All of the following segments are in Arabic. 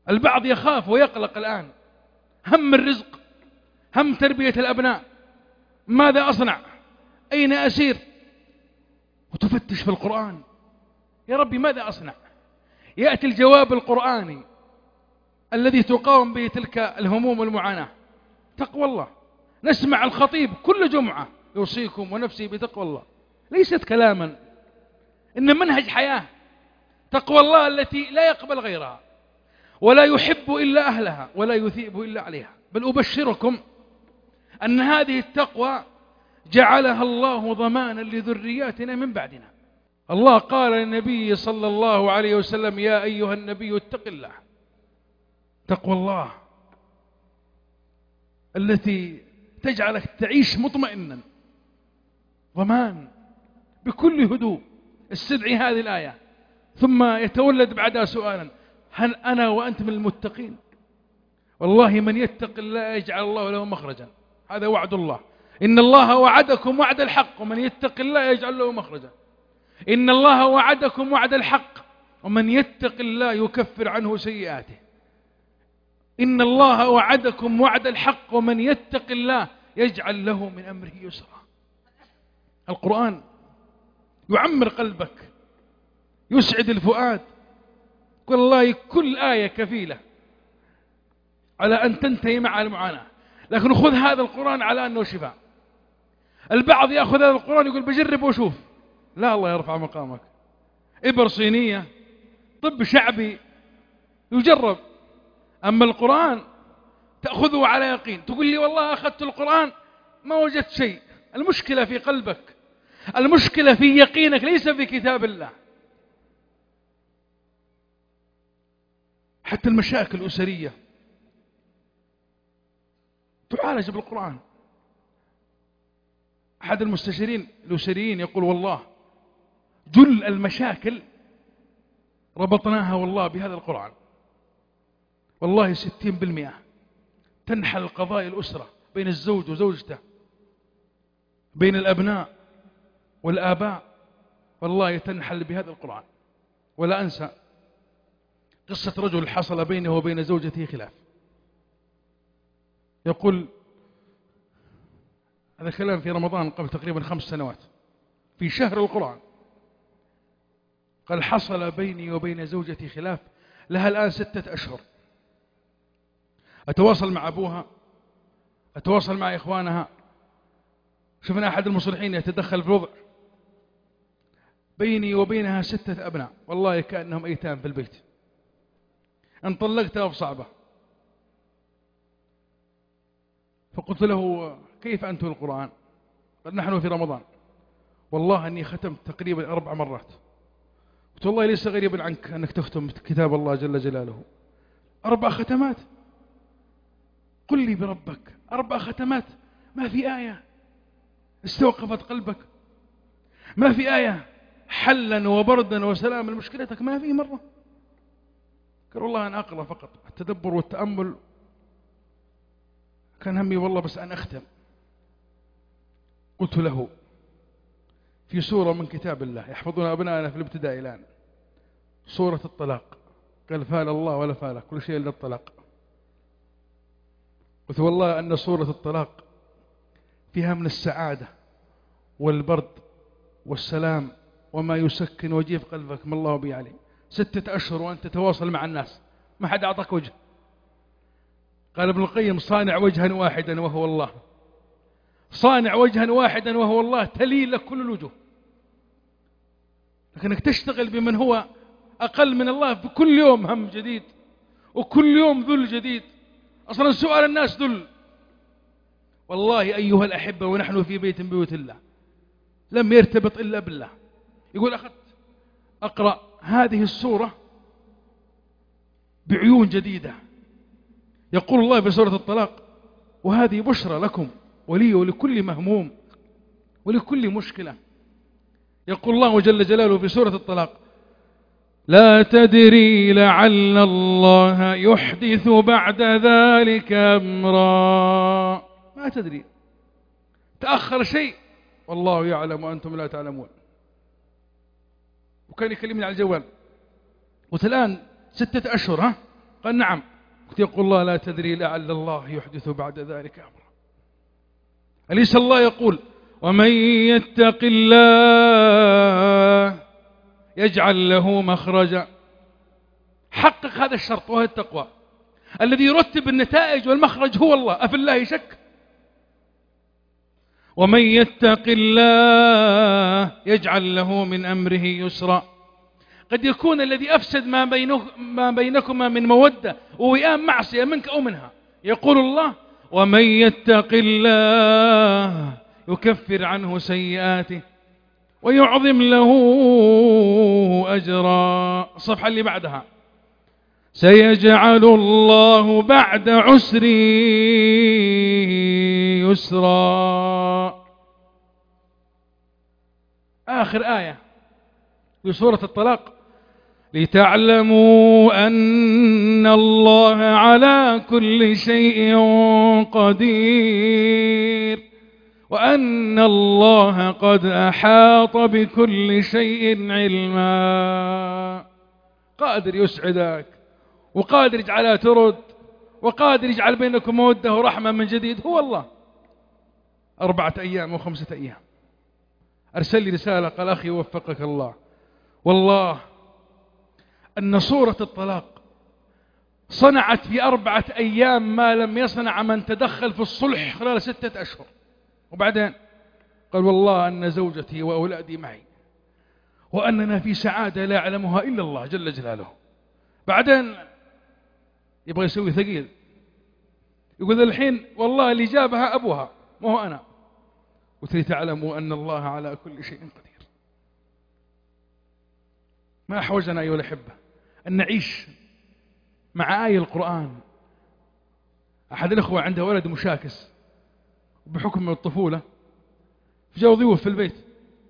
البعض يخاف ويقلق الآن، هم الرزق، هم تربية الأبناء، ماذا أصنع؟ أين أسير؟ وتفتش في القرآن، يا ربي ماذا أصنع؟ يأتي الجواب القرآني الذي تقاوم به تلك الهموم والمعاناة، تقوى الله. نسمع الخطيب كل جمعة يوصيكم ونفسي بتقوى الله، ليست كلاما، إن منهج حياة. تقوى الله التي لا يقبل غيرها، ولا يحب إلا أهلها، ولا يثيب إلا عليها. بل أبشركم أن هذه التقوى جعلها الله ضمانا لذرياتنا من بعدنا. الله قال للنبي صلى الله عليه وسلم: يا أيها النبي اتق الله. تقوى الله التي تجعلك تعيش مطمئنا، ضمان بكل هدوء. استدعي هذه الآية، ثم يتولد بعدها سؤالا: هل أنا وأنت من المتقين؟ والله من يتق الله يجعل الله له مخرجا، هذا وعد الله. إن الله وعدكم وعد الحق، ومن يتق الله يجعل له مخرجا. إن الله وعدكم وعد الحق، ومن يتق الله يكفر عنه سيئاته. إن الله وعدكم وعد الحق، ومن يتق الله يجعل له من أمره يسرا. القرآن يعمر قلبك، يسعد الفؤاد. والله كل آية كفيلة على أن تنتهي مع المعاناة، لكن خذ هذا القرآن على أنه شفاء. البعض يأخذ هذا القرآن يقول بجرب وشوف، لا، الله يرفع مقامك. إبر صينية، طب شعبي يجرب، أما القرآن تأخذه على يقين. تقول لي والله أخذت القرآن ما وجدت شيء. المشكلة في قلبك، المشكلة في يقينك، ليس في كتاب الله. حتى المشاكل الأسرية تعالج بالقرآن. أحد المستشارين الأسريين يقول: والله جل المشاكل ربطناها والله بهذا القرآن. والله 60% تنحل قضايا الأسرة بين الزوج وزوجته، بين الأبناء والآباء، والله تنحل بهذا القرآن. ولا أنسى قصة رجل حصل بينه وبين زوجته خلاف. يقول هذا كلام في رمضان قبل تقريبا 5 سنوات، في شهر القرآن. قال: حصل بيني وبين زوجتي خلاف لها الآن 6 أشهر. أتواصل مع أبوها، أتواصل مع إخوانها. شفنا أحد المصلحين يتدخل في الوضع. بيني وبينها 6 أبناء، والله كأنهم أيتام في البيت. أن طلقتها بصعبة. فقلت له: كيف أنت القرآن؟ قال: نحن في رمضان، والله أني ختمت تقريبا 4 مرات. قلت: والله ليس غريبا عنك أنك تختم كتاب الله جل جلاله. 4 ختمات؟ قل لي بربك، 4 ختمات؟ ما في آية استوقفت قلبك؟ ما في آية حلا وبردا وسلاما لمشكلتك؟ ما في مرة؟ قال: والله أنا أقرأ فقط، التدبر والتأمل كان همي والله بس أن أختم. قلت له: في سورة من كتاب الله يحفظون أبنائنا في الابتدائي الآن، سورة الطلاق. قال: فال الله ولا فالك، كل شيء إلا الطلاق. قلت: والله أن سورة الطلاق فيها من السعادة والبرد والسلام وما يسكن ويجيب قلبك، ما الله بي عليه. 6 أشهر وأنت تتواصل مع الناس، ما حد أعطاك وجه. قال ابن القيم: صانع وجها واحدا وهو الله. صانع وجها واحدا وهو الله تلين لك كل الوجوه. لكنك تشتغل بمن هو أقل من الله، في كل يوم هم جديد، وكل يوم ذل جديد. أصلا سؤال الناس ذل. والله أيها الأحبة، ونحن في بيت من بيوت الله لم يرتبط إلا بالله. يقول: أخذت أقرأ هذه السورة بعيون جديدة. يقول الله في سورة الطلاق: وهذه بشرى لكم ولي ولكل مهموم ولكل مشكلة. يقول الله جل جلاله في سورة الطلاق: لا تدري لعل الله يحدث بعد ذلك أمرا. ما تدري، تأخر شيء والله يعلم وأنتم لا تعلمون. وكان يكلمني على الجوال، قلت: الآن 6 أشهر، ها قال نعم. قلت يقول الله لا تدري لعل الله يحدث بعد ذلك أمرا. أليس الله يقول ومن يتق الله يجعل له مخرجا؟ حقق هذا الشرط وهو التقوى. الذي يرتب النتائج والمخرج هو الله، أفي الله شك؟ ومن يتق الله يجعل له من أمره يسرا. قد يكون الذي أفسد ما بينكما من مودة ووئام معصية منك أو منها، يقول الله ومن يتق الله يكفر عنه سيئاته ويعظم له أجرا. الصفحة اللي بعدها سيجعل الله بعد عسر يسرا. آخر آية في سورة الطلاق لتعلموا أن الله على كل شيء قدير وأن الله قد أحاط بكل شيء علما. قادر يسعدك وقادر يجعلها ترد وقادر يجعل بينكم مودة ورحمة من جديد، هو الله. 4 أيام و5 أيام أرسل لي رسالة قال أخي وفقك الله، والله أن سورة الطلاق صنعت في 4 أيام ما لم يصنع من تدخل في الصلح خلال 6 أشهر. وبعدين قال والله أن زوجتي وأولادي معي وأننا في سعادة لا يعلمها إلا الله جل جلاله. بعدين يبغى يسوي ثقيل، يقول الحين والله اللي جابها أبوها ما هو أنا. قلت لي تعلموا أن الله على كل شيء قدير. ما أحوجنا أيها الأحبة أن نعيش مع آية القرآن. أحد الأخوة عنده ولد مشاكس بحكم من الطفولة، جاءوا ضيوف في البيت،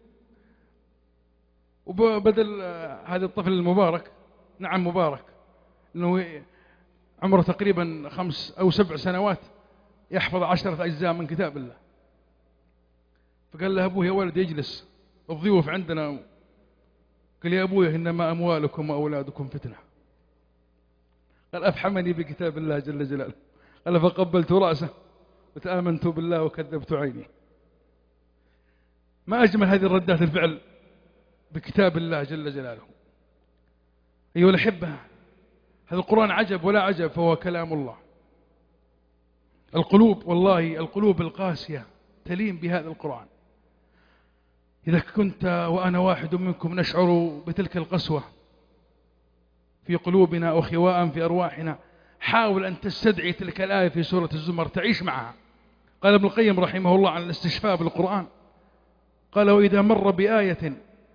وبدل هذا الطفل المبارك، نعم مبارك، أنه عمره تقريبا 5 أو 7 سنوات يحفظ 10 أجزاء من كتاب الله. فقال له أبوه يا ولد يجلس الضيوف عندنا. قال يا أبوي إنما أموالكم وأولادكم فتنة. قال أفحمني بكتاب الله جل جلاله. قال فقبلت رأسه وتآمنت بالله وكذبت عيني. ما أجمل هذه الردات الفعل بكتاب الله جل جلاله. أيها الأحبة هذا القرآن عجب ولا عجب، فهو كلام الله. القلوب والله القلوب القاسية تلين بهذا القرآن. إذا كنت وأنا واحد منكم نشعر بتلك القسوة في قلوبنا وخواء في أرواحنا، حاول أن تستدعي تلك الآية في سورة الزمر تعيش معها. قال ابن القيم رحمه الله عن الاستشفاء بالقرآن، قال وإذا مر بآية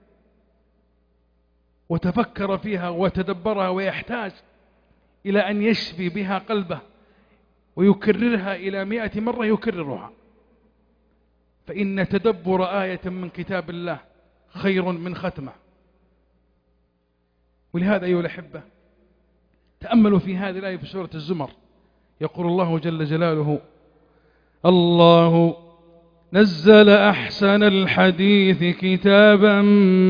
وتفكر فيها وتدبرها ويحتاج إلى أن يشفي بها قلبه ويكررها إلى 100 مرة يكررها، فإن تدبر آية من كتاب الله خير من ختمة. ولهذا أيها الأحبة تأملوا في هذه الآية في سورة الزمر. يقول الله جل جلاله الله نزل أحسن الحديث كتابا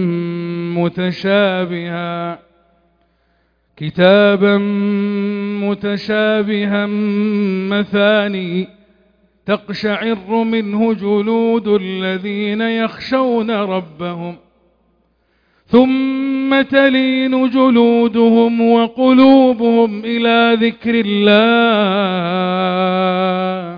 متشابها مثاني تقشعر منه جلود الذين يخشون ربهم ثم تلين جلودهم وقلوبهم إلى ذكر الله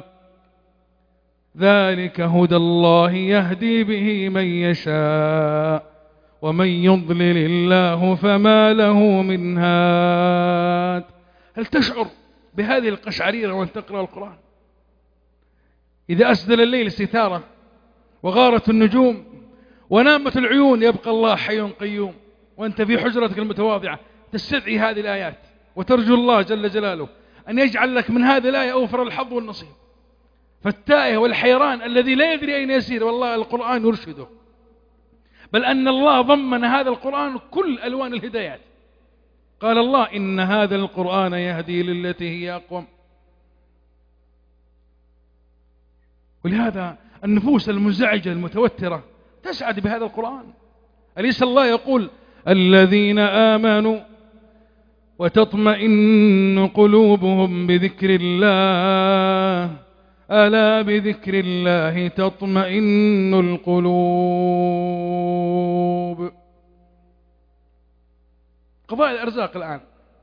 ذلك هدى الله يهدي به من يشاء ومن يضلل الله فما له من هاد. هل تشعر بهذه القشعريرة وأنت تقرأ القرآن؟ إذا أسدل الليل ستارة وغارت النجوم ونامت العيون يبقى الله حي قيوم، وأنت في حجرتك المتواضعة تستدعي هذه الآيات وترجو الله جل جلاله أن يجعل لك من هذه الآية أوفر الحظ والنصيب. فالتائه والحيران الذي لا يدري أين يسير والله القرآن يرشده، بل أن الله ضمن هذا القرآن كل ألوان الهدايات. قال الله إن هذا القرآن يهدي للتي هي أقوم. ولهذا النفوس المزعجة المتوترة تسعد بهذا القرآن. أليس الله يقول الذين آمنوا وتطمئن قلوبهم بذكر الله ألا بذكر الله تطمئن القلوب. قضاء الأرزاق الآن،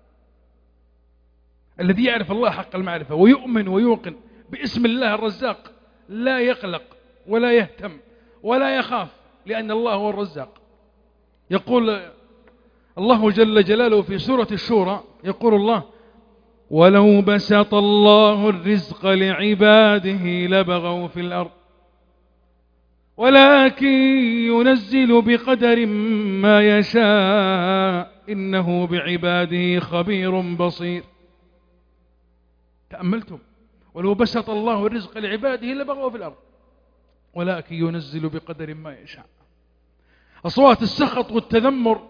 الذي يعرف الله حق المعرفة ويؤمن ويوقن باسم الله الرزاق لا يقلق ولا يهتم ولا يخاف، لأن الله هو الرزاق. يقول الله جل جلاله في سورة الشورى، يقول الله: ولو بسط الله الرزق لعباده لبغوا في الأرض ولكن ينزل بقدر ما يشاء إنه بعباده خبير بصير. تأملتم؟ ولو بسط الله الرزق لعباده لبغوا في الأرض ولكن ينزل بقدر ما يشاء. أصوات السخط والتذمر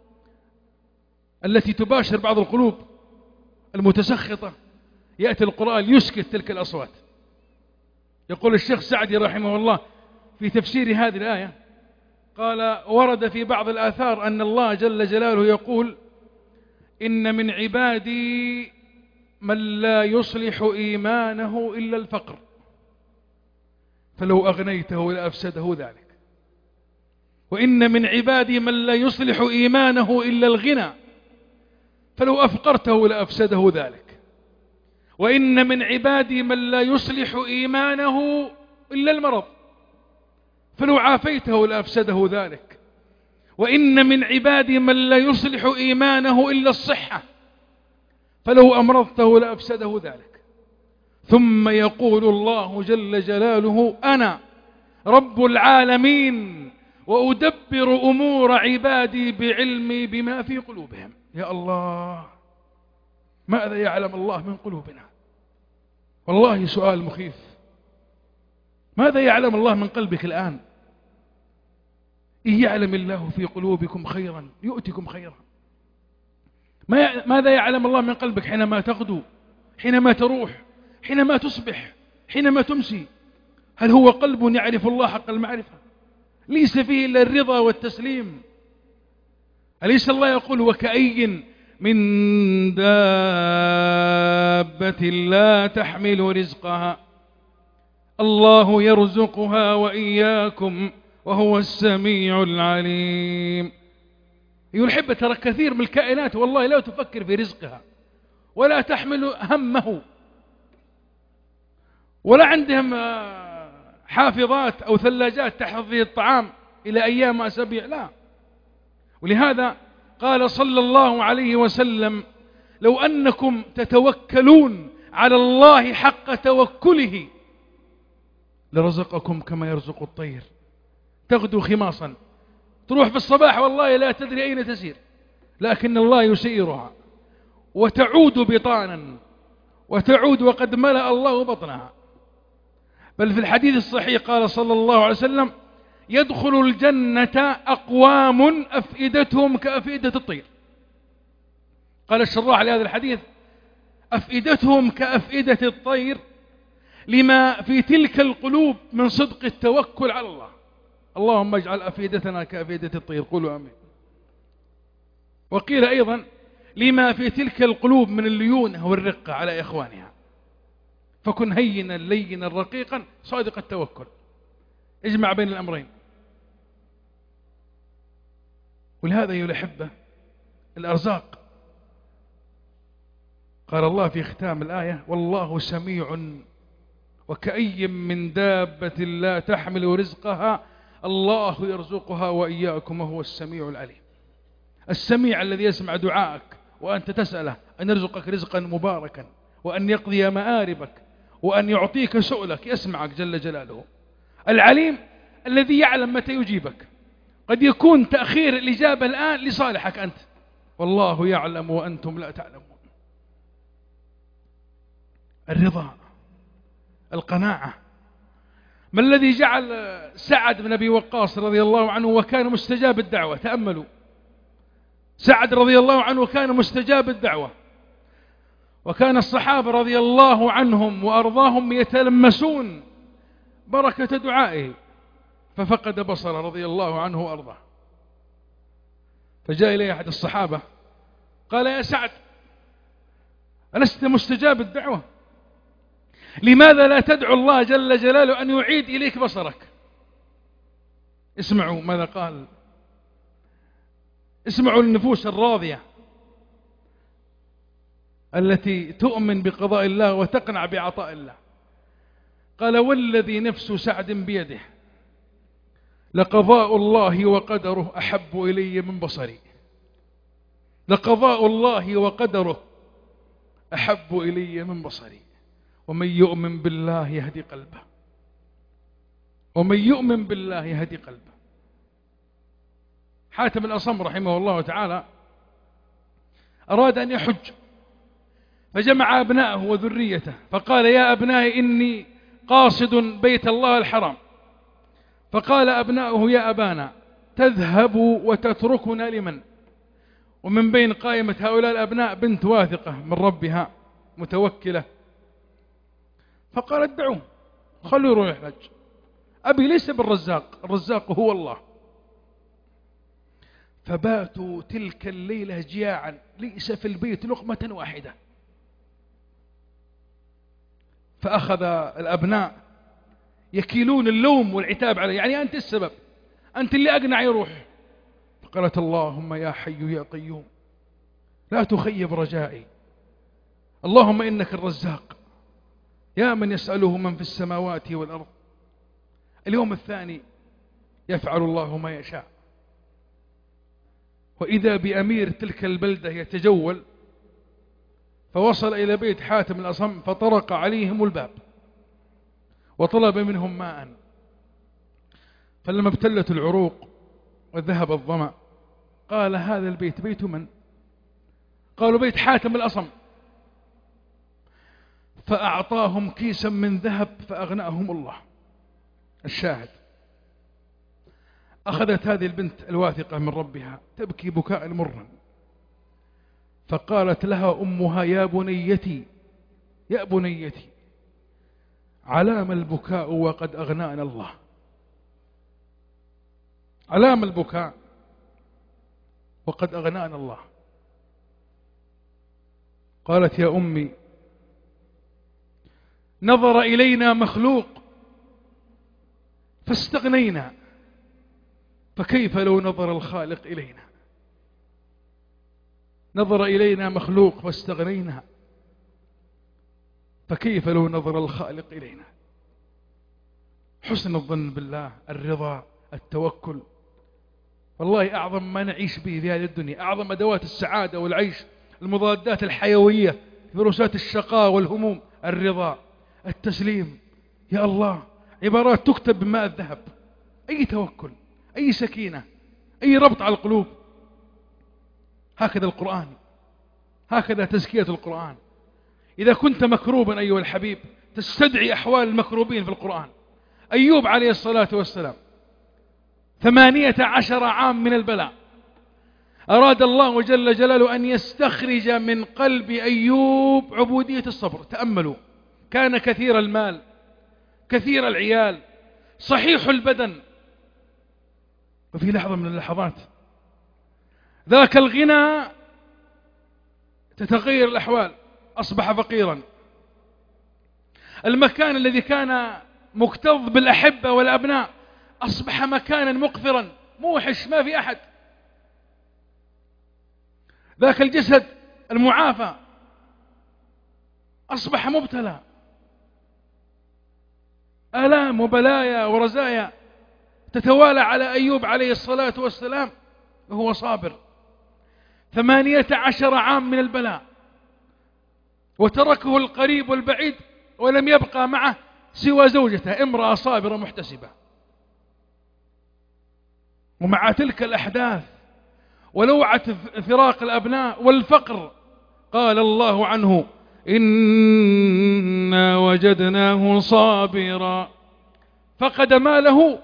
التي تباشر بعض القلوب المتسخطة يأتي القرآن يسكت تلك الأصوات. يقول الشيخ سعدي رحمه الله في تفسير هذه الآية، قال: ورد في بعض الآثار أن الله جل جلاله يقول: إن من عبادي من لا يصلح إيمانه إلا الفقر فلو أغنيته لأفسده ذلك، وإن من عبادي من لا يصلح إيمانه إلا الغنى فلو أفقرته لأفسده ذلك، وإن من عبادي من لا يصلح إيمانه إلا المرض فلو عافيته لأفسده ذلك، وإن من عبادي من لا يصلح إيمانه إلا الصحة فلو أمرضته لأفسده ذلك. ثم يقول الله جل جلاله: أنا رب العالمين وأدبر أمور عبادي بعلمي بما في قلوبهم. يا الله، ماذا يعلم الله من قلوبنا؟ والله سؤال مخيف. ماذا يعلم الله من قلبك الآن؟ إن يعلم الله في قلوبكم خيرا يؤتكم خيرا. ماذا يعلم الله من قلبك حينما تغدو، حينما تروح، حينما تصبح، حينما تمسي؟ هل هو قلب يعرف الله حق المعرفة؟ ليس فيه إلا الرضا والتسليم. أليس الله يقول: وكأي من دابة لا تحمل رزقها الله يرزقها وإياكم وهو السميع العليم. يحب ترى كثير من الكائنات والله لا تفكر في رزقها ولا تحمل همه، ولا عندهم حافظات أو ثلاجات تحفظ فيه الطعام إلى أيام وأسابيع، لا. ولهذا قال صلى الله عليه وسلم: لو أنكم تتوكلون على الله حق توكله لرزقكم كما يرزق الطير تغدو خماصا، تروح في الصباح والله لا تدري أين تسير، لكن الله يسيرها وتعود بطانا وتعود وقد ملأ الله بطنها. بل في الحديث الصحيح قال صلى الله عليه وسلم: يدخل الجنة أقوام أفئدتهم كأفئدة الطير. قال الشراح لهذا الحديث: أفئدتهم كأفئدة الطير لما في تلك القلوب من صدق التوكل على الله. اللهم اجعل أفئدتنا كأفئدة الطير، قولوا آمين. وقيل أيضا: لما في تلك القلوب من الليونة والرقة على إخوانها، فكن هينا لينا رقيقا صادق التوكل، اجمع بين الأمرين. ولهذا أيها الأحبة الأرزاق، قال الله في ختام الآية: والله سميع وكأي من دابة لا تحمل رزقها الله يرزقها وإياكم وهو السميع العليم. السميع الذي يسمع دعائك وأنت تسأله أن يرزقك رزقا مباركا وأن يقضي مآربك وأن يعطيك سؤلك، يسمعك جل جلاله. العليم الذي يعلم متى يجيبك. قد يكون تأخير الإجابة الآن لصالحك أنت، والله يعلم وأنتم لا تعلمون. الرضا، القناعة. ما الذي جعل سعد بن أبي وقاص رضي الله عنه وكان مستجاب الدعوة؟ تأملوا، سعد رضي الله عنه كان مستجاب الدعوة، وكان الصحابة رضي الله عنهم وأرضاهم يتلمسون بركة دعائه، ففقد بصره رضي الله عنه وأرضاه. فجاء إليه أحد الصحابة قال: يا سعد، ألست مستجاب الدعوة؟ لماذا لا تدعو الله جل جلاله أن يعيد إليك بصرك؟ اسمعوا ماذا قال، اسمعوا النفوس الراضية التي تؤمن بقضاء الله وتقنع بعطاء الله. قال: والذي نفس سعد بيده لقضاء الله وقدره أحب إلي من بصري. لقضاء الله وقدره أحب إلي من بصري. ومن يؤمن بالله يهدي قلبه، ومن يؤمن بالله يهدي قلبه. حاتم الأصم رحمه الله تعالى أراد أن يحج، فجمع أبناءه وذريته فقال: يا أبنائي إني قاصد بيت الله الحرام. فقال أبناؤه: يا أبانا تذهب وتتركنا لمن؟ ومن بين قائمة هؤلاء الأبناء بنت واثقة من ربها متوكلة، فقالت: دعوه، خلوا يروح يحج، أبي ليس بالرزاق، الرزاق هو الله. فباتوا تلك الليلة جياعا، ليس في البيت لقمة واحدة. فأخذ الأبناء يكيلون اللوم والعتاب عليه، يعني أنت السبب، أنت اللي أقنع يروح. فقالت: اللهم يا حي يا قيوم لا تخيب رجائي، اللهم إنك الرزاق يا من يسأله من في السماوات والأرض. اليوم الثاني يفعل الله ما يشاء، وإذا بأمير تلك البلدة يتجول، فوصل إلى بيت حاتم الأصم فطرق عليهم الباب وطلب منهم ماء. فلما ابتلت العروق وذهب الظمأ قال: هذا البيت بيت من؟ قالوا: بيت حاتم الأصم. فأعطاهم كيسا من ذهب فأغناهم الله. الشاهد، أخذت هذه البنت الواثقة من ربها تبكي بكاء مرا، فقالت لها أمها: يا بنيتي يا بنيتي، علام البكاء وقد أغنانا الله. علام البكاء وقد أغنانا الله. قالت: يا أمي، نظر إلينا مخلوق فاستغنينا، فكيف لو نظر الخالق إلينا؟ نظر إلينا مخلوق فاستغنينا، فكيف لو نظر الخالق إلينا؟ حسن الظن بالله، الرضا، التوكل، والله أعظم ما نعيش به في هذه الدنيا، أعظم أدوات السعادة والعيش، المضادات الحيوية، فيروسات الشقاء والهموم، الرضا، التسليم. يا الله، عبارات تكتب بماء الذهب. أي توكل، أي سكينة، أي ربط على القلوب. هكذا القرآن، هكذا تزكية القرآن. إذا كنت مكروبا أيها الحبيب تستدعي أحوال المكروبين في القرآن. أيوب عليه الصلاة والسلام 18 عام من البلاء، أراد الله جل جلاله أن يستخرج من قلب أيوب عبودية الصبر. تأملوا، كان كثير المال، كثير العيال، صحيح البدن، وفي لحظة من اللحظات ذاك الغنى تتغير الأحوال، أصبح فقيرا. المكان الذي كان مكتظ بالأحبة والأبناء أصبح مكانا مقفرا موحش، ما في أحد. ذاك الجسد المعافى أصبح مبتلى، آلام وبلايا ورزايا تتوالى على أيوب عليه الصلاة والسلام وهو صابر. 18 عام من البلاء، وتركه القريب والبعيد، ولم يبقى معه سوى زوجته، امرأة صابرة محتسبة. ومع تلك الأحداث ولوعة فراق الأبناء والفقر قال الله عنه: إنا وجدناه صابرا. فقد ماله،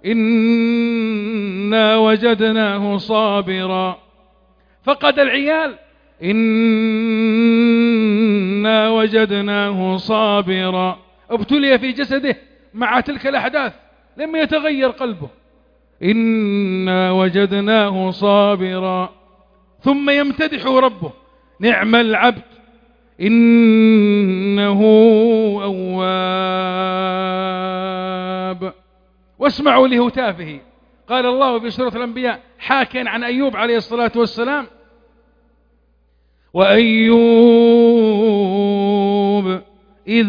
إنا وجدناه صابرا. فقد العيال، إنا وجدناه صابرا. ابتلي في جسده مع تلك الأحداث، لم يتغير قلبه، إنا وجدناه صابرا. ثم يمتدح ربه: نعم العبد إنه أواب. واسمعوا لهتافه. قال الله في سورة الأنبياء حاكيا عن أيوب عليه الصلاة والسلام: وأيوب إذ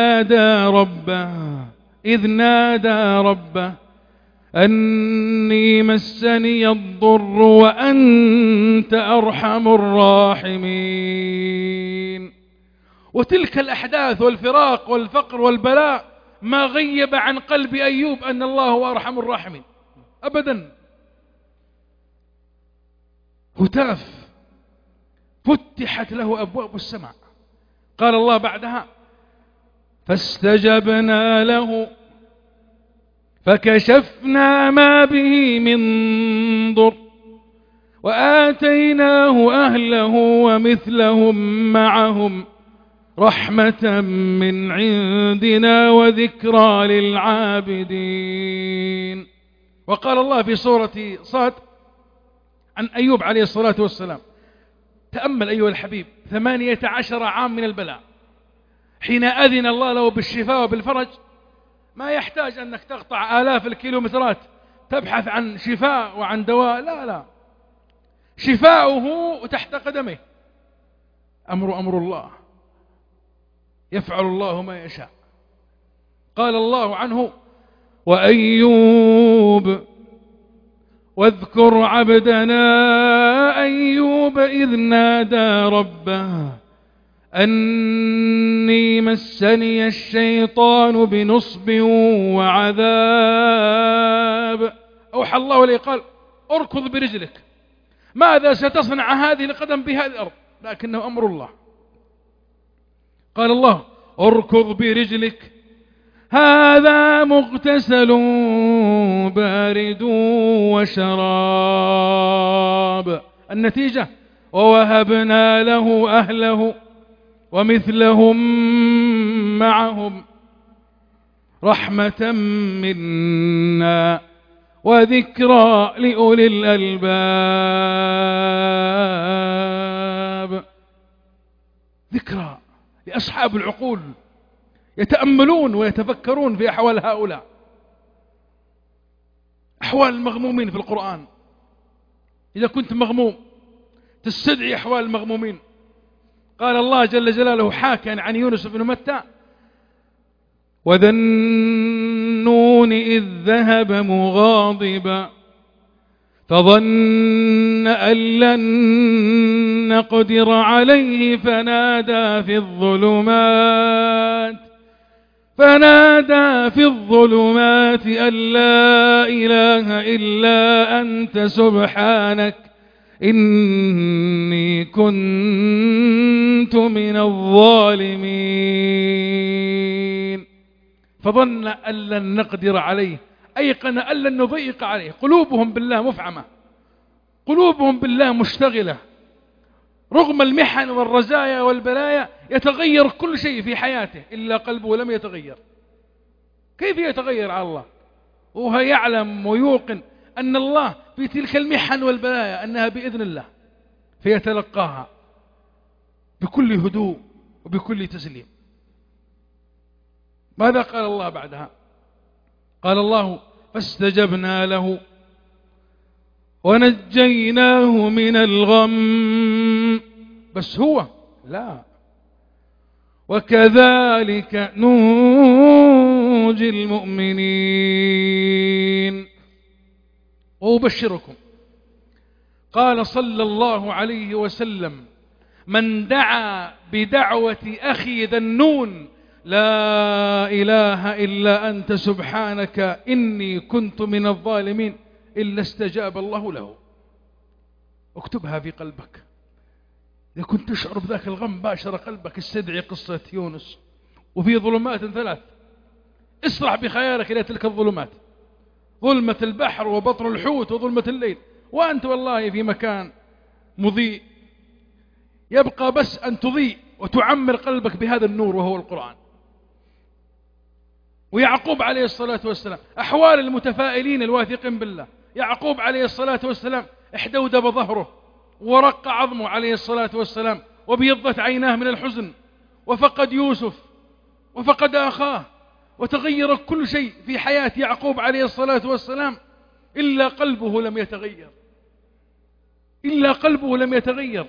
نادى ربه أني مسني الضر وأنت أرحم الراحمين. وتلك الأحداث والفراق والفقر والبلاء ما غيب عن قلب أيوب أن الله هو أرحم الراحمين أبدا. هتاف فتحت له أبواب السماء. قال الله بعدها: فاستجبنا له فكشفنا ما به من ضر وآتيناه أهله ومثلهم معهم رحمة من عندنا وذكرى للعابدين. وقال الله في سورة صاد عن أيوب عليه الصلاة والسلام: تأمل أيها الحبيب 18 عام من البلاء، حين أذن الله له بالشفاء وبالفرج ما يحتاج أنك تقطع آلاف الكيلومترات تبحث عن شفاء وعن دواء، لا، شفاؤه تحت قدمه. أمر الله، يفعل الله ما يشاء. قال الله عنه: وأيوب واذكر عبدنا أيوب إذ نادى ربه أني مسني الشيطان بنصب وعذاب. أوحى الله إليه قال: اركض برجلك، ماذا ستصنع هذه القدم بهذه الأرض؟ لكنه أمر الله. قال الله: اركض برجلك هذا مغتسل بارد وشراب. النتيجة: ووهبنا له أهله ومثلهم معهم رحمة منا وذكرى لأولي الألباب. ذكرى لأصحاب العقول يتأملون ويتفكرون في أحوال هؤلاء، أحوال المغمومين في القرآن. إذا كنت مغموم تستدعي أحوال المغمومين. قال الله جل جلاله حاكيا عن يونس بن متى: وذا النون إذ ذهب مغاضبا فظن أن لن نقدر عليه فنادى في الظلمات أن لا إله إلا أنت سبحانك إني كنت من الظالمين. فظن أن لن نقدر عليه، أيقن أن لن نضيق عليه. قلوبهم بالله مفعمة، قلوبهم بالله مشتغلة، رغم المحن والرزايا والبلايا يتغير كل شيء في حياته إلا قلبه لم يتغير. كيف يتغير على الله وهو يعلم ويوقن أن الله في تلك المحن والبلايا أنها بإذن الله، فيتلقاها بكل هدوء وبكل تسليم. ماذا قال الله بعدها؟ قال الله: فاستجبنا له ونجيناه من الغم. بس هو لا، وكذلك ننجي المؤمنين. وأبشركم، قال صلى الله عليه وسلم: من دعا بدعوة أخي ذا النون لا إله إلا أنت سبحانك إني كنت من الظالمين إلا استجاب الله له. اكتبها في قلبك. إذا كنت تشعر بذاك الغم باشر قلبك، استدعي قصة يونس. وفي ظلمات 3، اسرح بخيالك إلى تلك الظلمات: ظلمة البحر وبطن الحوت وظلمة الليل. وأنت والله في مكان مضيء، يبقى بس أن تضيء وتعمر قلبك بهذا النور وهو القرآن. ويعقوب عليه الصلاة والسلام، أحوال المتفائلين الواثقين بالله. يعقوب عليه الصلاة والسلام احدودب ظهره ورق عظمه عليه الصلاة والسلام وبيضت عيناه من الحزن وفقد يوسف وفقد أخاه، وتغير كل شيء في حياة يعقوب عليه الصلاة والسلام، إلا قلبه لم يتغير، إلا قلبه لم يتغير.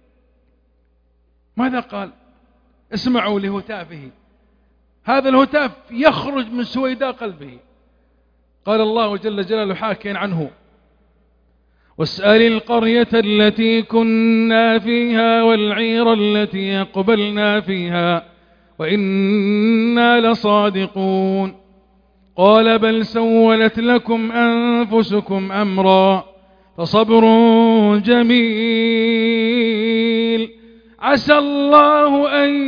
ماذا قال؟ اسمعوا لهتافه، هذا الهتاف يخرج من سويداء قلبه. قال الله جل جلاله حاكيا عنه: واسأل القرية التي كنا فيها والعير التي أقبلنا فيها وإنا لصادقون. قال بل سولت لكم أنفسكم أمرا فصبر جميل عسى الله أن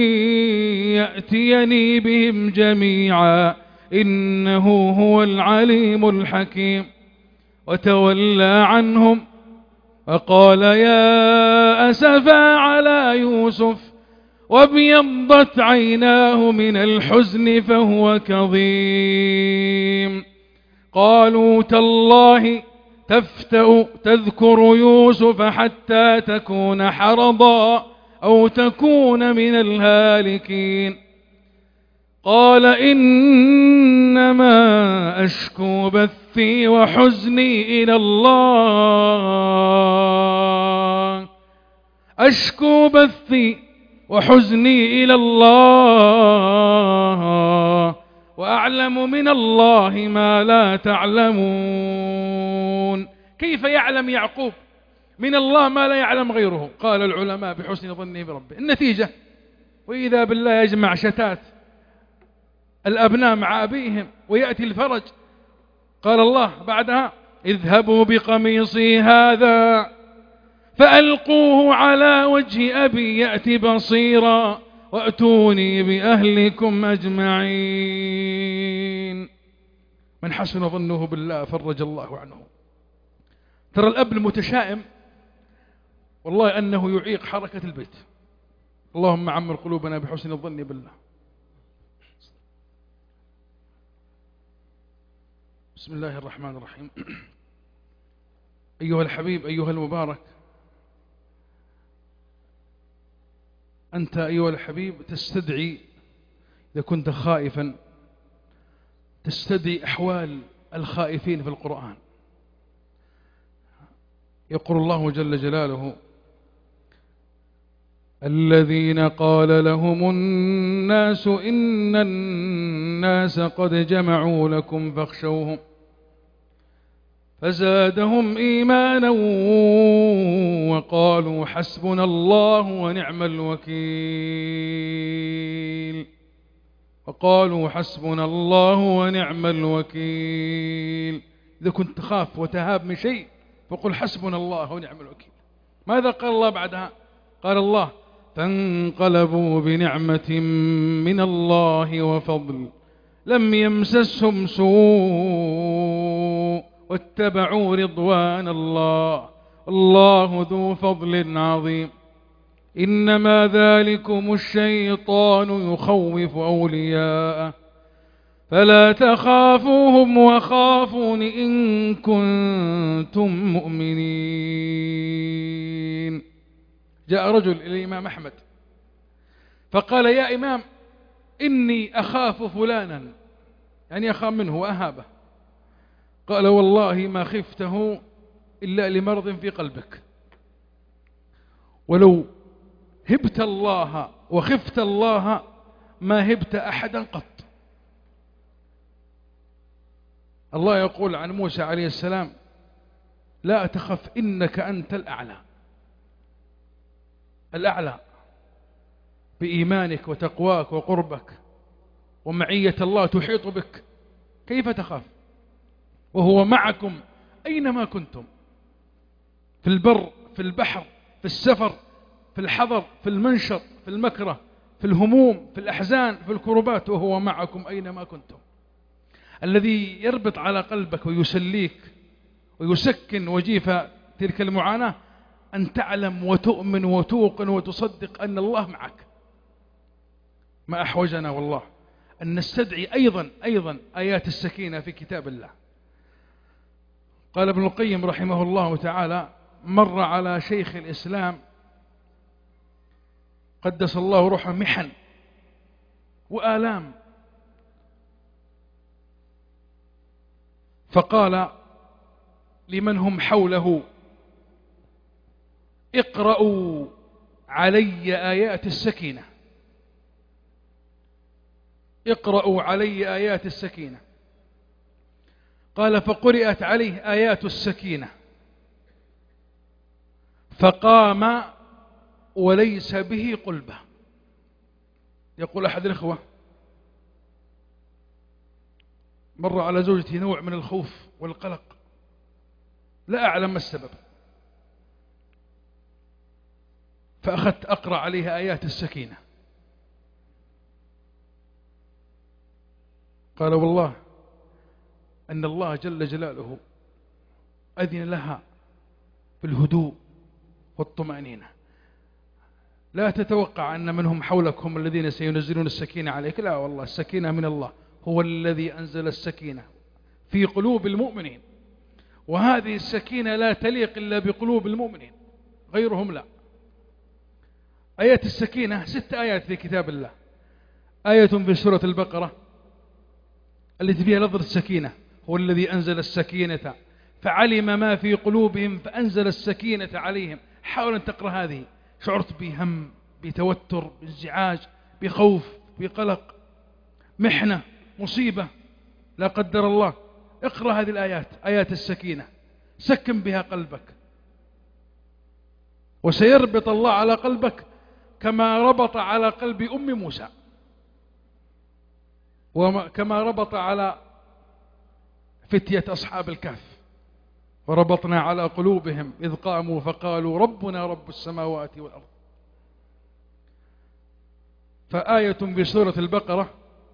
يأتيني بهم جميعا إنه هو العليم الحكيم. وتولى عنهم وقال يا أسفا على يوسف وابيضت عيناه من الحزن فهو كظيم. قالوا تالله تفتأ تذكر يوسف حتى تكون حرضا أو تكون من الهالكين. قال إنما أشكو بثي وحزني إلى الله، أشكو بثي وحزني إلى الله وأعلم من الله ما لا تعلمون. كيف يعلم يعقوب من الله ما لا يعلم غيره؟ قال العلماء بحسن ظنه بربه. النتيجة وإذا بالله يجمع شتات الأبناء مع أبيهم ويأتي الفرج. قال الله بعدها اذهبوا بقميصي هذا فألقوه على وجه أبي يأتي بصيرا وأتوني بأهلكم أجمعين. من حسن ظنه بالله فرج الله عنه. ترى الأب المتشائم والله أنه يعيق حركة البيت. اللهم عمر قلوبنا بحسن الظن بالله. بسم الله الرحمن الرحيم. أيها الحبيب، أيها المبارك، أنت أيها الحبيب تستدعي، إذا كنت خائفا تستدعي أحوال الخائفين في القرآن. يقول الله جل جلاله الذين قال لهم الناس إن الناس قد جمعوا لكم فاخشوهم فزادهم إيمانا وقالوا حسبنا الله ونعم الوكيل. وقالوا حسبنا الله ونعم الوكيل. إذا كنت تخاف وتهاب من شيء فقل حسبنا الله ونعم الوكيل. ماذا قال الله بعدها؟ قال الله فانقلبوا بنعمة من الله وفضل لم يمسسهم سوء واتبعوا رضوان الله الله ذو فضل عظيم. إنما ذلكم الشيطان يخوف أولياءه فلا تخافوهم وخافون إن كنتم مؤمنين. جاء رجل إلى الإمام أحمد فقال يا إمام إني أخاف فلانا، يعني أخاف منه وأهابه. قال والله ما خفته إلا لمرض في قلبك، ولو هبت الله وخفت الله ما هبت أحدا قط. الله يقول عن موسى عليه السلام لا تخف إنك أنت الأعلى، الأعلى بإيمانك وتقواك وقربك ومعية الله تحيط بك، كيف تخاف وهو معكم أينما كنتم، في البر في البحر في السفر في الحضر في المنشر في المكره في الهموم في الأحزان في الكربات، وهو معكم أينما كنتم. الذي يربط على قلبك ويسليك ويسكن وجيف تلك المعاناة أن تعلم وتؤمن وتوقن وتصدق أن الله معك. ما أحوجنا والله أن نستدعي أيضا آيات السكينة في كتاب الله. قال ابن القيم رحمه الله تعالى مر على شيخ الإسلام قدس الله روحه محن وآلام. فقال لمن هم حوله: اقرأوا علي آيات السكينة، اقرأوا علي آيات السكينة. قال: فقرأت عليه آيات السكينة فقام وليس به قلبة. يقول أحد الإخوة: مر على زوجتي نوع من الخوف والقلق لا أعلم ما السبب، فأخذت أقرأ عليها آيات السكينة. قال: والله أن الله جل جلاله أذن لها بالهدوء والطمأنينة. لا تتوقع أن من هم حولك هم الذين سينزلون السكينة عليك، لا والله، السكينة من الله، هو الذي أنزل السكينة في قلوب المؤمنين، وهذه السكينة لا تليق إلا بقلوب المؤمنين، غيرهم لا. آيات السكينة 6 آيات في كتاب الله. آية في سورة البقرة التي فيها لفظ السكينة: هو الذي أنزل السكينة فعلم ما في قلوبهم فأنزل السكينة عليهم. حاول أن تقرأ هذه، شعرت بهم، بتوتر، بانزعاج، بخوف، بقلق، محنة، مصيبة لا قدر الله، اقرأ هذه الآيات، آيات السكينة، سكن بها قلبك، وسيربط الله على قلبك كما ربط على قلب أم موسى، وكما ربط على فتية أصحاب الكهف: وربطنا على قلوبهم إذ قاموا فقالوا ربنا رب السماوات والأرض. فآية في سورة البقرة،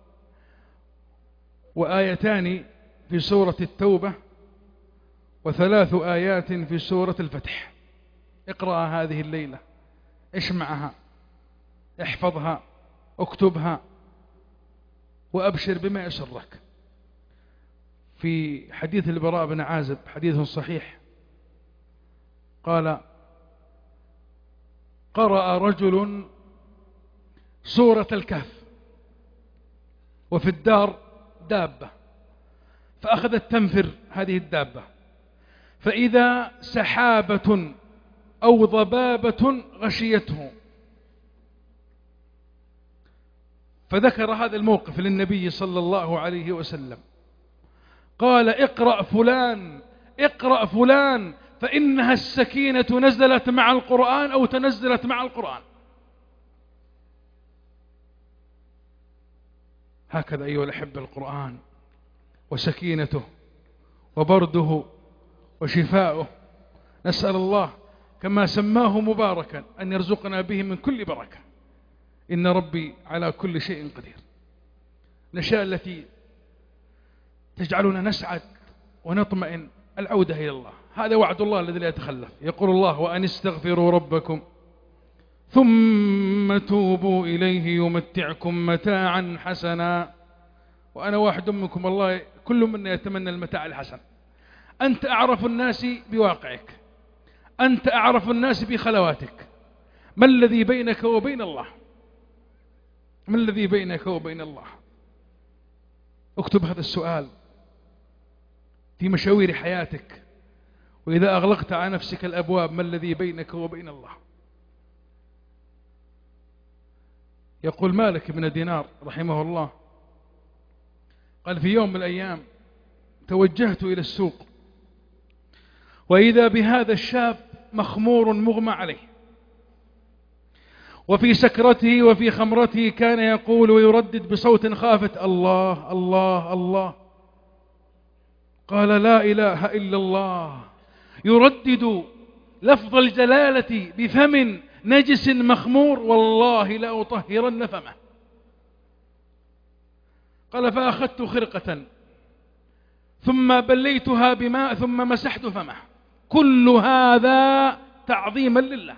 وآيتان في سورة التوبة، و3 آيات في سورة الفتح. اقرأ هذه الليلة، اسمعها، احفظها، اكتبها، وأبشر بما يسرك. في حديث البراء بن عازب، حديث صحيح، قال: قرأ رجل سورة الكهف وفي الدار دابة، فأخذت تنفر هذه الدابة، فإذا سحابة أو ضبابة غشيته، فذكر هذا الموقف للنبي صلى الله عليه وسلم، قال: اقرأ فلان، اقرأ فلان، فإنها السكينة نزلت مع القرآن أو تنزلت مع القرآن. هكذا أيها الأحبة القرآن وسكينته وبرده وشفاؤه، نسأل الله كما سماه مباركا أن يرزقنا به من كل بركة، إن ربي على كل شيء قدير. الأشياء التي تجعلنا نسعد ونطمئن العودة إلى الله، هذا وعد الله الذي لا يتخلف. يقول الله: وأن استغفروا ربكم ثم توبوا إليه يمتعكم متاعا حسنا. وأنا واحد منكم، والله كل منا يتمنى المتاع الحسن. أنت أعرف الناس بواقعك، أنت أعرف الناس بخلواتك. ما الذي بينك وبين الله؟ ما الذي بينك وبين الله؟ اكتب هذا السؤال في مشاوير حياتك، وإذا أغلقت على نفسك الأبواب: ما الذي بينك وبين الله؟ يقول مالك بن دينار رحمه الله، قال: في يوم من الأيام توجهت إلى السوق، وإذا بهذا الشاب مخمور مغمى عليه، وفي سكرته وفي خمرته كان يقول ويردد بصوت خافت: الله الله الله. قال: لا إله إلا الله. يردد لفظ الجلالة بفم نجس مخمور: والله لا أطهرن فمه. قال: فأخذت خرقة ثم بليتها بماء ثم مسحت فمه، كل هذا تعظيما لله.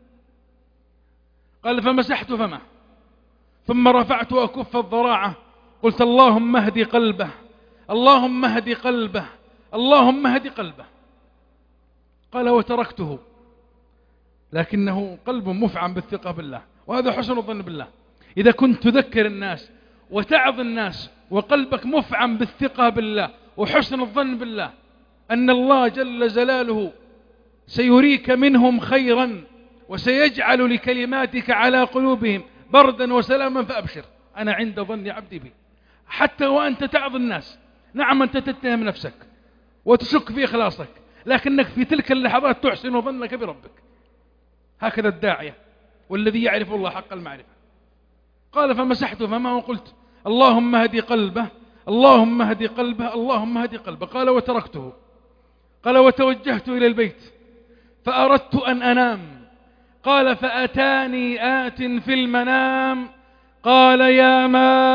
قال: فمسحت فمه ثم رفعت أكف الضراعة، قلت: اللهم اهد قلبه، اللهم اهد قلبه، اللهم اهد قلبه. قال: وتركته، لكنه قلب مفعم بالثقة بالله. وهذا حسن الظن بالله. إذا كنت تذكر الناس وتعظ الناس وقلبك مفعم بالثقة بالله وحسن الظن بالله أن الله جل جلاله سيريك منهم خيرا وسيجعل لكلماتك على قلوبهم بردا وسلاما، فأبشر، أنا عند ظن عبدي بي. حتى وأنت تعظ الناس، نعم أنت تتهم نفسك وتشك في إخلاصك، لكنك في تلك اللحظات تحسن ظنك بربك. هكذا الداعية والذي يعرف الله حق المعرفة. قال فمسحت فما وقلت اللهم اهدي قلبه، اللهم اهدي قلبه، اللهم اهدي قلبه. قال وتركته. قال وتوجهت إلى البيت فأردت أن أنام. قال فأتاني آت في المنام قال يا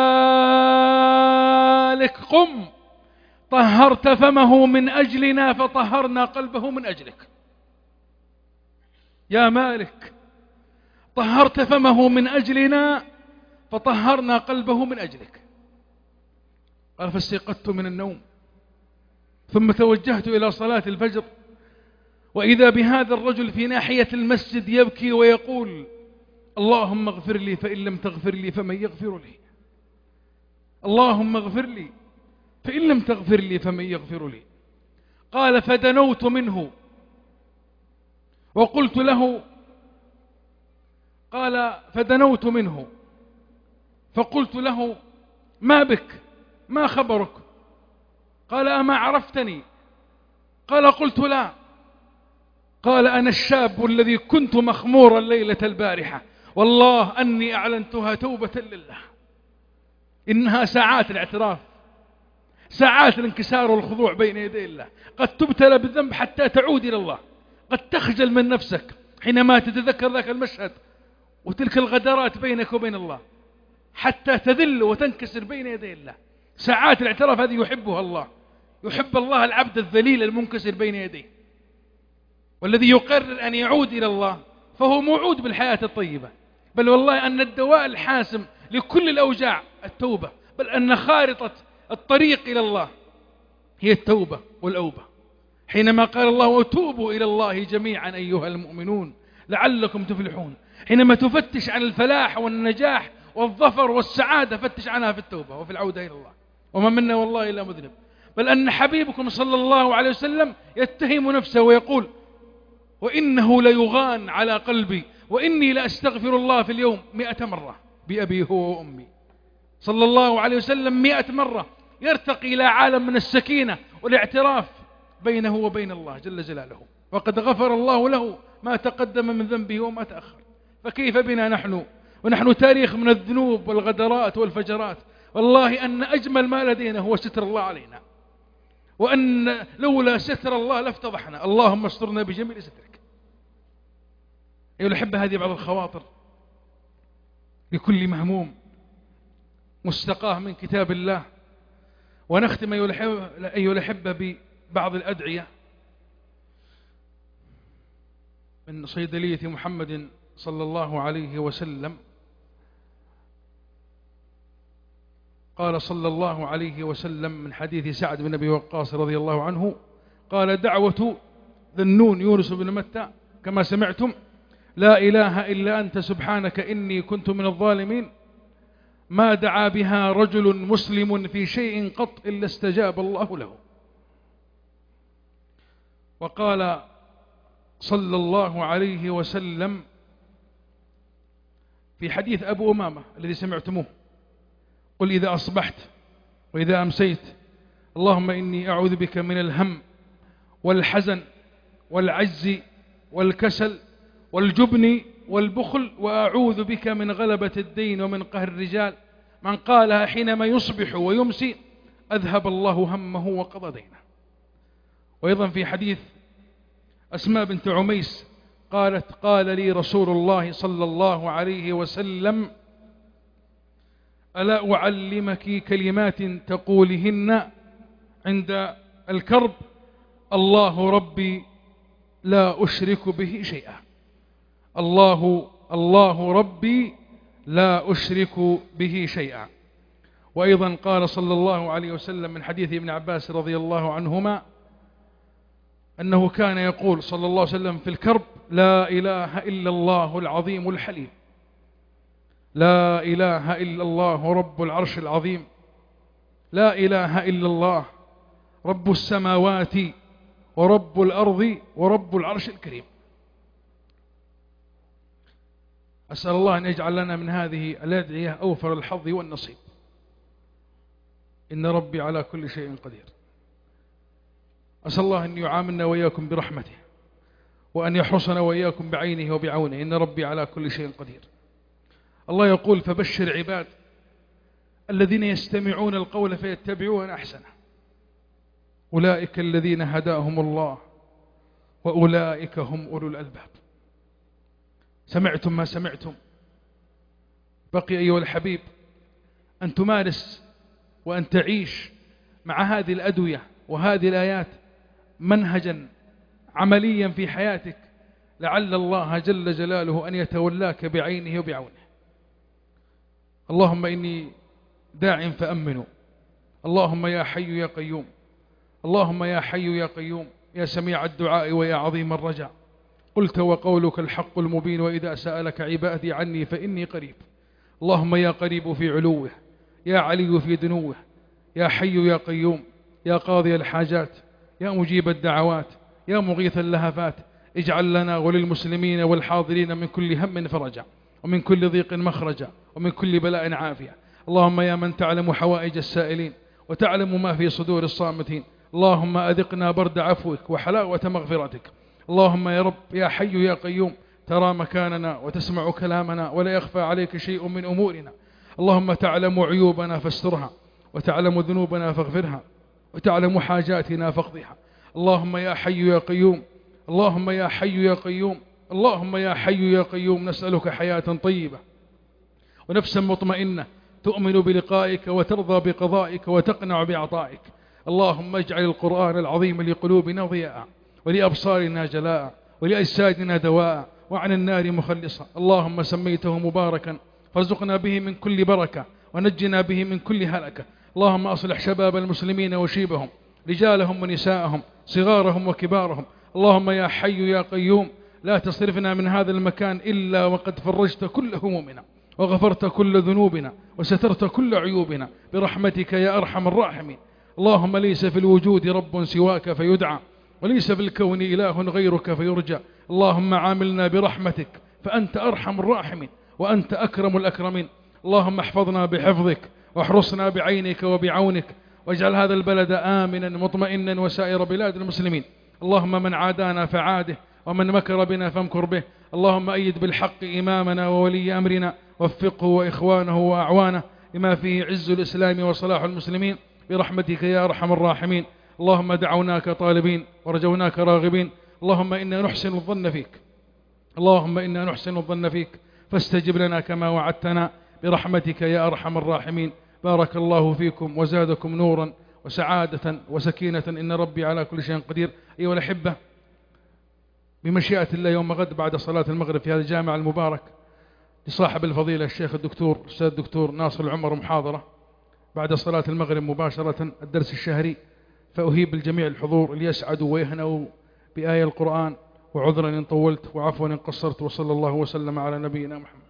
مالك قم، طهرت فمه من أجلنا فطهرنا قلبه من أجلك. يا مالك طهرت فمه من أجلنا فطهرنا قلبه من أجلك. قال فاستيقظت من النوم ثم توجهت إلى صلاة الفجر، وإذا بهذا الرجل في ناحية المسجد يبكي ويقول اللهم اغفر لي فإن لم تغفر لي فمن يغفر لي، اللهم اغفر لي فإن لم تغفر لي فمن يغفر لي. قال فدنوت منه وقلت له، قال فدنوت منه فقلت له ما بك، ما خبرك؟ قال أما عرفتني؟ قال قلت لا. قال أنا الشاب الذي كنت مخمورا ليلة البارحة، والله أني أعلنتها توبة لله. إنها ساعات الاعتراف، ساعات الانكسار والخضوع بين يدي الله. قد تبتلى بالذنب حتى تعود إلى الله، قد تخجل من نفسك حينما تتذكر ذاك المشهد وتلك الغدرات بينك وبين الله، حتى تذل وتنكسر بين يدي الله. ساعات الاعتراف هذه يحبها الله، يحب الله العبد الذليل المنكسر بين يديه، والذي يقرر أن يعود إلى الله فهو موعود بالحياة الطيبة. بل والله أن الدواء الحاسم لكل الأوجاع التوبة، بل أن خارطة الطريق إلى الله هي التوبة والأوبة. حينما قال الله وتوبوا إلى الله جميعا أيها المؤمنون لعلكم تفلحون، حينما تفتش عن الفلاح والنجاح والظفر والسعادة فتش عنها في التوبة وفي العودة إلى الله. وما منا والله إلا مذنب. بل أن حبيبكم صلى الله عليه وسلم يتهم نفسه ويقول وإنه ليغان على قلبي وإني لأستغفر الله في اليوم 100 مرة بأبي هو وأمي. صلى الله عليه وسلم 100 مرة يرتقي إلى عالم من السكينة والاعتراف بينه وبين الله جل جلاله، وقد غفر الله له ما تقدم من ذنبه وما تأخر. فكيف بنا نحن ونحن تاريخ من الذنوب والغدرات والفجرات؟ والله أن أجمل ما لدينا هو ستر الله علينا، وأن لولا ستر الله لافتضحنا. اللهم استرنا بجميل سترك. أيها الأحبة، هذه بعض الخواطر لكل مهموم مستقاه من كتاب الله. ونختم أيها الأحبة ببعض الأدعية من صيدلية محمد صلى الله عليه وسلم. قال صلى الله عليه وسلم من حديث سعد بن أبي وقاص رضي الله عنه قال دعوة ذنون يونس بن متى كما سمعتم لا إله إلا أنت سبحانك إني كنت من الظالمين، ما دعا بها رجل مسلم في شيء قط إلا استجاب الله له. وقال صلى الله عليه وسلم في حديث أبو أمامة الذي سمعتموه قل إذا أصبحت وإذا أمسيت اللهم إني أعوذ بك من الهم والحزن والعجز والكسل والجبن والبخل، وأعوذ بك من غلبة الدين ومن قهر الرجال. من قالها حينما يصبح ويمسي أذهب الله همه وقضى دينه. وأيضا في حديث أسماء بنت عميس قالت قال لي رسول الله صلى الله عليه وسلم ألا أعلمك كلمات تقولهن عند الكرب؟ الله ربي لا أشرك به شيئا. الله ربي لا أشرك به شيئا. وأيضا قال صلى الله عليه وسلم من حديث ابن عباس رضي الله عنهما أنه كان يقول صلى الله عليه وسلم في الكرب لا إله إلا الله العظيم الحليم. لا إله إلا الله رب العرش العظيم، لا إله إلا الله رب السماوات ورب الأرض ورب العرش الكريم. أسأل الله أن يجعل لنا من هذه الأدعية أوفر الحظ والنصيب. إن ربي على كل شيء قدير. أسأل الله أن يعاملنا وإياكم برحمته، وأن يحرسنا وإياكم بعينه وبعونه. إن ربي على كل شيء قدير. الله يقول: فبشر عباد الذين يستمعون القول فيتبعون أحسنه، أولئك الذين هداهم الله وأولئك هم أولو الألباب. سمعتم ما سمعتم. بقي أيها الحبيب أن تمارس وأن تعيش مع هذه الأدوية وهذه الآيات منهجا عمليا في حياتك، لعل الله جل جلاله أن يتولاك بعينه وبعونه. اللهم إني داع فأمنوا. اللهم يا حي يا قيوم. اللهم يا حي يا قيوم يا سميع الدعاء ويا عظيم الرجاء. قلت وقولك الحق المبين: وإذا سألك عبادي عني فإني قريب. اللهم يا قريب في علوه، يا علي في دنوه، يا حي يا قيوم، يا قاضي الحاجات، يا مجيب الدعوات، يا مغيث اللهفات، اجعل لنا وللمسلمين والحاضرين من كل هم فرجا، ومن كل ضيق مخرجا، ومن كل بلاء عافية. اللهم يا من تعلم حوائج السائلين وتعلم ما في صدور الصامتين، اللهم أذقنا برد عفوك وحلاوة مغفرتك. اللهم يا رب يا حي يا قيوم ترى مكاننا وتسمع كلامنا ولا يخفى عليك شيء من أمورنا. اللهم تعلم عيوبنا فاسترها، وتعلم ذنوبنا فاغفرها، وتعلم حاجاتنا فاقضها. اللهم يا حي يا قيوم. اللهم يا حي يا قيوم. اللهم يا حي يا قيوم نسألك حياة طيبة ونفسا مطمئنة تؤمن بلقائك وترضى بقضائك وتقنع بعطائك. اللهم اجعل القرآن العظيم لقلوبنا ضياء، ولأبصارنا جلاء، ولأجسادنا دواء، وعن النار مخلصا. اللهم سميته مباركا فارزقنا به من كل بركة، ونجنا به من كل هلكة. اللهم أصلح شباب المسلمين وشيبهم، رجالهم ونساءهم، صغارهم وكبارهم. اللهم يا حي يا قيوم لا تصرفنا من هذا المكان إلا وقد فرجت كل همومنا، وغفرت كل ذنوبنا، وسترت كل عيوبنا برحمتك يا أرحم الراحمين. اللهم ليس في الوجود رب سواك فيدعى، وليس في الكون إله غيرك فيرجى. اللهم عاملنا برحمتك فأنت أرحم الراحمين وأنت أكرم الأكرمين. اللهم احفظنا بحفظك، واحرسنا بعينك وبعونك، واجعل هذا البلد آمنا مطمئنا وسائر بلاد المسلمين. اللهم من عادانا فعاده، ومن مكر بنا فامكر به. اللهم أيد بالحق إمامنا وولي أمرنا، وفقه وإخوانه وأعوانه لما فيه عز الإسلام وصلاح المسلمين برحمتك يا أرحم الراحمين. اللهم دعوناك طالبين ورجوناك راغبين. اللهم إنا نحسن الظن فيك، اللهم إنا نحسن الظن فيك، فاستجب لنا كما وعدتنا برحمتك يا أرحم الراحمين. بارك الله فيكم وزادكم نورا وسعادة وسكينة. إن ربي على كل شيء قدير. أيها الأحبة، بمشيئة الله يوم غد بعد صلاة المغرب في هذا الجامع المبارك لصاحب الفضيلة الشيخ الدكتور أستاذ الدكتور ناصر العمر محاضرة بعد صلاة المغرب مباشرة، الدرس الشهري. فأهيب الجميع الحضور ليسعدوا ويهنوا بآية القرآن. وعذرا إن طولت، وعفوا إن قصرت، وصلى الله وسلم على نبينا محمد.